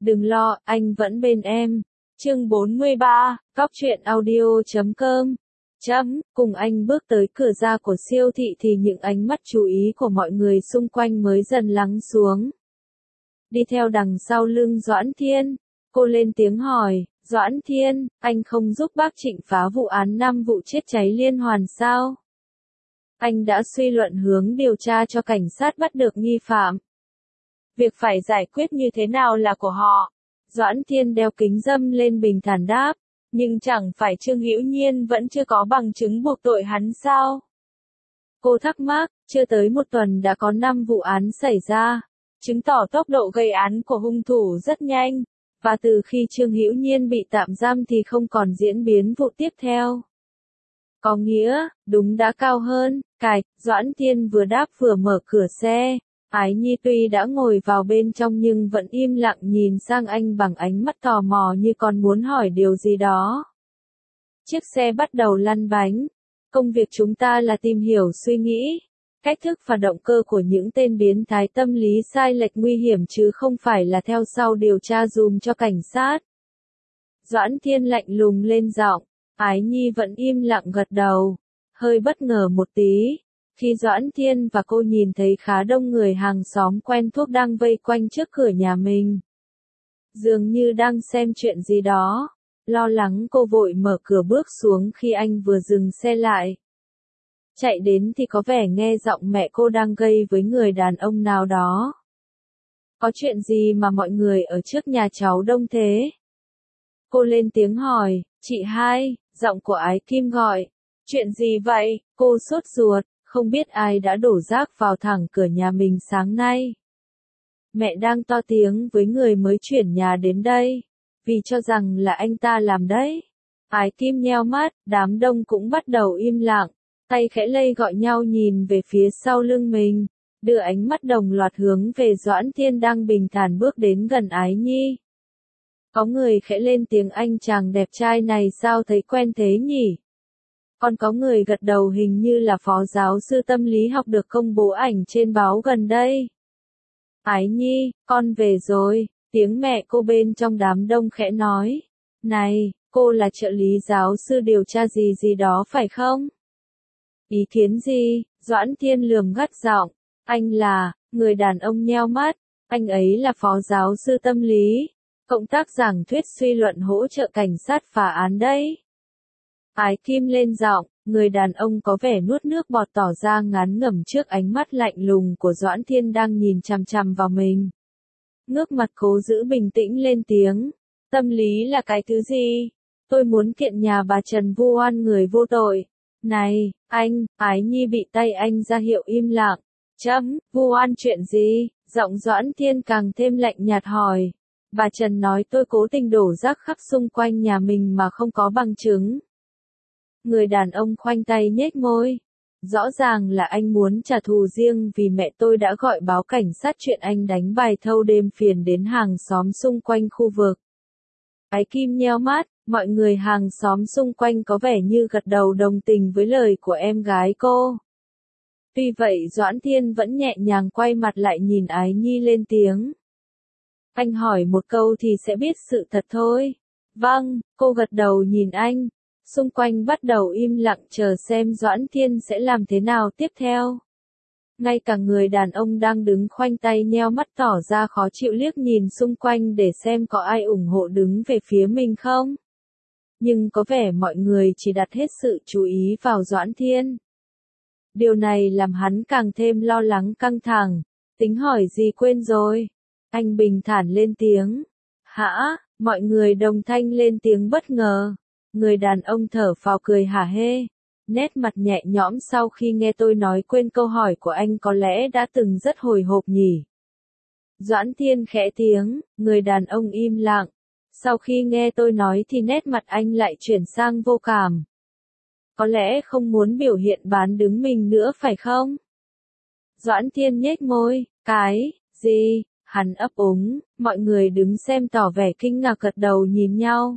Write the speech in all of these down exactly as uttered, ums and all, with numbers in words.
Đừng lo, anh vẫn bên em. Chương bốn mươi ba, Cóc truyện audio chấm com. Chấm, cùng anh bước tới cửa ra của siêu thị thì những ánh mắt chú ý của mọi người xung quanh mới dần lắng xuống. Đi theo đằng sau lưng Doãn Thiên, cô lên tiếng hỏi, Doãn Thiên, anh không giúp bác Trịnh phá vụ án năm vụ chết cháy liên hoàn sao? Anh đã suy luận hướng điều tra cho cảnh sát bắt được nghi phạm. Việc phải giải quyết như thế nào là của họ. Doãn Thiên đeo kính râm lên bình thản đáp, nhưng chẳng phải Trương Hữu Nhiên vẫn chưa có bằng chứng buộc tội hắn sao? Cô thắc mắc, chưa tới một tuần đã có năm vụ án xảy ra, chứng tỏ tốc độ gây án của hung thủ rất nhanh, và từ khi Trương Hữu Nhiên bị tạm giam thì không còn diễn biến vụ tiếp theo. Có nghĩa, đúng đã cao hơn, cài, Doãn Thiên vừa đáp vừa mở cửa xe. Ái Nhi tuy đã ngồi vào bên trong nhưng vẫn im lặng nhìn sang anh bằng ánh mắt tò mò như còn muốn hỏi điều gì đó. Chiếc xe bắt đầu lăn bánh. Công việc chúng ta là tìm hiểu suy nghĩ, cách thức và động cơ của những tên biến thái tâm lý sai lệch nguy hiểm chứ không phải là theo sau điều tra dùm cho cảnh sát. Doãn Thiên lạnh lùng lên giọng, Ái Nhi vẫn im lặng gật đầu, hơi bất ngờ một tí. Khi Doãn Thiên và cô nhìn thấy khá đông người hàng xóm quen thuộc đang vây quanh trước cửa nhà mình. Dường như đang xem chuyện gì đó. Lo lắng cô vội mở cửa bước xuống khi anh vừa dừng xe lại. Chạy đến thì có vẻ nghe giọng mẹ cô đang gây với người đàn ông nào đó. Có chuyện gì mà mọi người ở trước nhà cháu đông thế? Cô lên tiếng hỏi, chị hai, giọng của Ái Kim gọi. Chuyện gì vậy? Cô sốt ruột. Không biết ai đã đổ rác vào thẳng cửa nhà mình sáng nay. Mẹ đang to tiếng với người mới chuyển nhà đến đây, vì cho rằng là anh ta làm đấy. Ái Kim nheo mắt, đám đông cũng bắt đầu im lặng, tay khẽ lay gọi nhau nhìn về phía sau lưng mình, đưa ánh mắt đồng loạt hướng về Doãn Thiên đang bình thản bước đến gần Ái Nhi. Có người khẽ lên tiếng, anh chàng đẹp trai này sao thấy quen thế nhỉ? Còn có người gật đầu, hình như là phó giáo sư tâm lý học được công bố ảnh trên báo gần đây. Ái Nhi, con về rồi, tiếng mẹ cô bên trong đám đông khẽ nói. Này, cô là trợ lý giáo sư điều tra gì gì đó phải không? Ý kiến gì? Doãn Thiên lườm gắt giọng. Anh là, người đàn ông nheo mắt, anh ấy là phó giáo sư tâm lý, cộng tác giảng thuyết suy luận hỗ trợ cảnh sát phá án đấy. Ái Kim lên giọng, người đàn ông có vẻ nuốt nước bọt tỏ ra ngán ngẩm trước ánh mắt lạnh lùng của Doãn Thiên đang nhìn chằm chằm vào mình. Ngước mặt cố giữ bình tĩnh lên tiếng, tâm lý là cái thứ gì? Tôi muốn kiện nhà bà Trần vu oan người vô tội. Này, anh, Ái Nhi bị tay anh ra hiệu im lặng. Chấm, vu oan chuyện gì? Giọng Doãn Thiên càng thêm lạnh nhạt hỏi. Bà Trần nói tôi cố tình đổ rác khắp xung quanh nhà mình mà không có bằng chứng. Người đàn ông khoanh tay nhếch môi. Rõ ràng là anh muốn trả thù riêng vì mẹ tôi đã gọi báo cảnh sát chuyện anh đánh bài thâu đêm phiền đến hàng xóm xung quanh khu vực. Ái Kim nheo mắt, mọi người hàng xóm xung quanh có vẻ như gật đầu đồng tình với lời của em gái cô. Tuy vậy Doãn Thiên vẫn nhẹ nhàng quay mặt lại nhìn Ái Nhi lên tiếng. Anh hỏi một câu thì sẽ biết sự thật thôi. Vâng, cô gật đầu nhìn anh. Xung quanh bắt đầu im lặng chờ xem Doãn Thiên sẽ làm thế nào tiếp theo. Ngay cả người đàn ông đang đứng khoanh tay nheo mắt tỏ ra khó chịu liếc nhìn xung quanh để xem có ai ủng hộ đứng về phía mình không. Nhưng có vẻ mọi người chỉ đặt hết sự chú ý vào Doãn Thiên. Điều này làm hắn càng thêm lo lắng căng thẳng. Tính hỏi gì quên rồi? Anh bình thản lên tiếng. Hả? Mọi người đồng thanh lên tiếng bất ngờ. Người đàn ông thở phào cười hả hê, nét mặt nhẹ nhõm sau khi nghe tôi nói quên câu hỏi của anh có lẽ đã từng rất hồi hộp nhỉ. Doãn Thiên khẽ tiếng, người đàn ông im lặng. Sau khi nghe tôi nói thì nét mặt anh lại chuyển sang vô cảm. Có lẽ không muốn biểu hiện bán đứng mình nữa phải không? Doãn Thiên nhếch môi, cái, gì, hắn ấp úng, mọi người đứng xem tỏ vẻ kinh ngạc gật đầu nhìn nhau.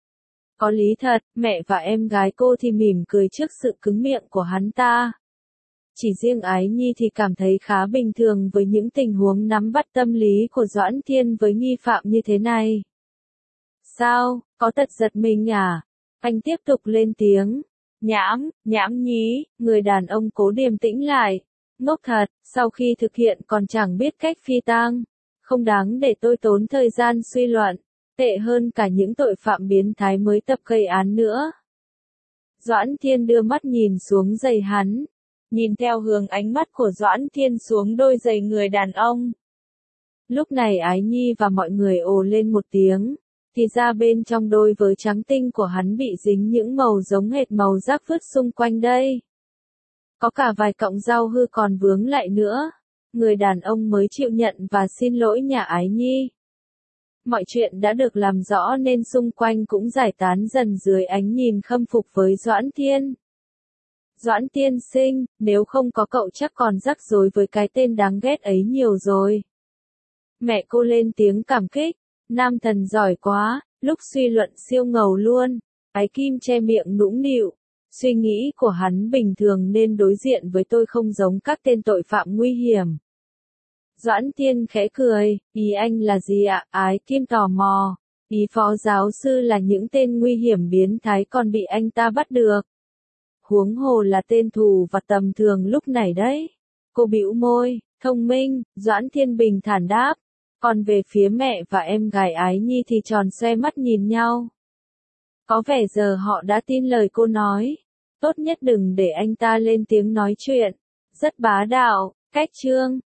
Có lý thật, mẹ và em gái cô thì mỉm cười trước sự cứng miệng của hắn ta. Chỉ riêng Ái Nhi thì cảm thấy khá bình thường với những tình huống nắm bắt tâm lý của Doãn Thiên với nghi phạm như thế này. Sao, có tật giật mình à? Anh tiếp tục lên tiếng. Nhãm, nhãm nhí, người đàn ông cố điềm tĩnh lại. Ngốc thật, sau khi thực hiện còn chẳng biết cách phi tang. Không đáng để tôi tốn thời gian suy luận. Tệ hơn cả những tội phạm biến thái mới tập gây án nữa. Doãn Thiên đưa mắt nhìn xuống giày hắn. Nhìn theo hướng ánh mắt của Doãn Thiên xuống đôi giày người đàn ông. Lúc này Ái Nhi và mọi người ồ lên một tiếng. Thì ra bên trong đôi vớ trắng tinh của hắn bị dính những màu giống hệt màu rác vứt xung quanh đây. Có cả vài cọng rau hư còn vướng lại nữa. Người đàn ông mới chịu nhận và xin lỗi nhà Ái Nhi. Mọi chuyện đã được làm rõ nên xung quanh cũng giải tán dần dưới ánh nhìn khâm phục với Doãn Thiên. Doãn tiên sinh, nếu không có cậu chắc còn rắc rối với cái tên đáng ghét ấy nhiều rồi. Mẹ cô lên tiếng cảm kích. Nam thần giỏi quá, lúc suy luận siêu ngầu luôn. Ái Kim che miệng nũng nịu. Suy nghĩ của hắn bình thường nên đối diện với tôi không giống các tên tội phạm nguy hiểm. Doãn Thiên khẽ cười, ý anh là gì ạ? Ái Kim tò mò. Ý phó giáo sư là những tên nguy hiểm biến thái còn bị anh ta bắt được. Huống hồ là tên thù và tầm thường lúc này đấy. Cô bĩu môi, thông minh, Doãn Thiên bình thản đáp. Còn về phía mẹ và em gái Ái Nhi thì tròn xoe mắt nhìn nhau. Có vẻ giờ họ đã tin lời cô nói. Tốt nhất đừng để anh ta lên tiếng nói chuyện. Rất bá đạo, cách trương.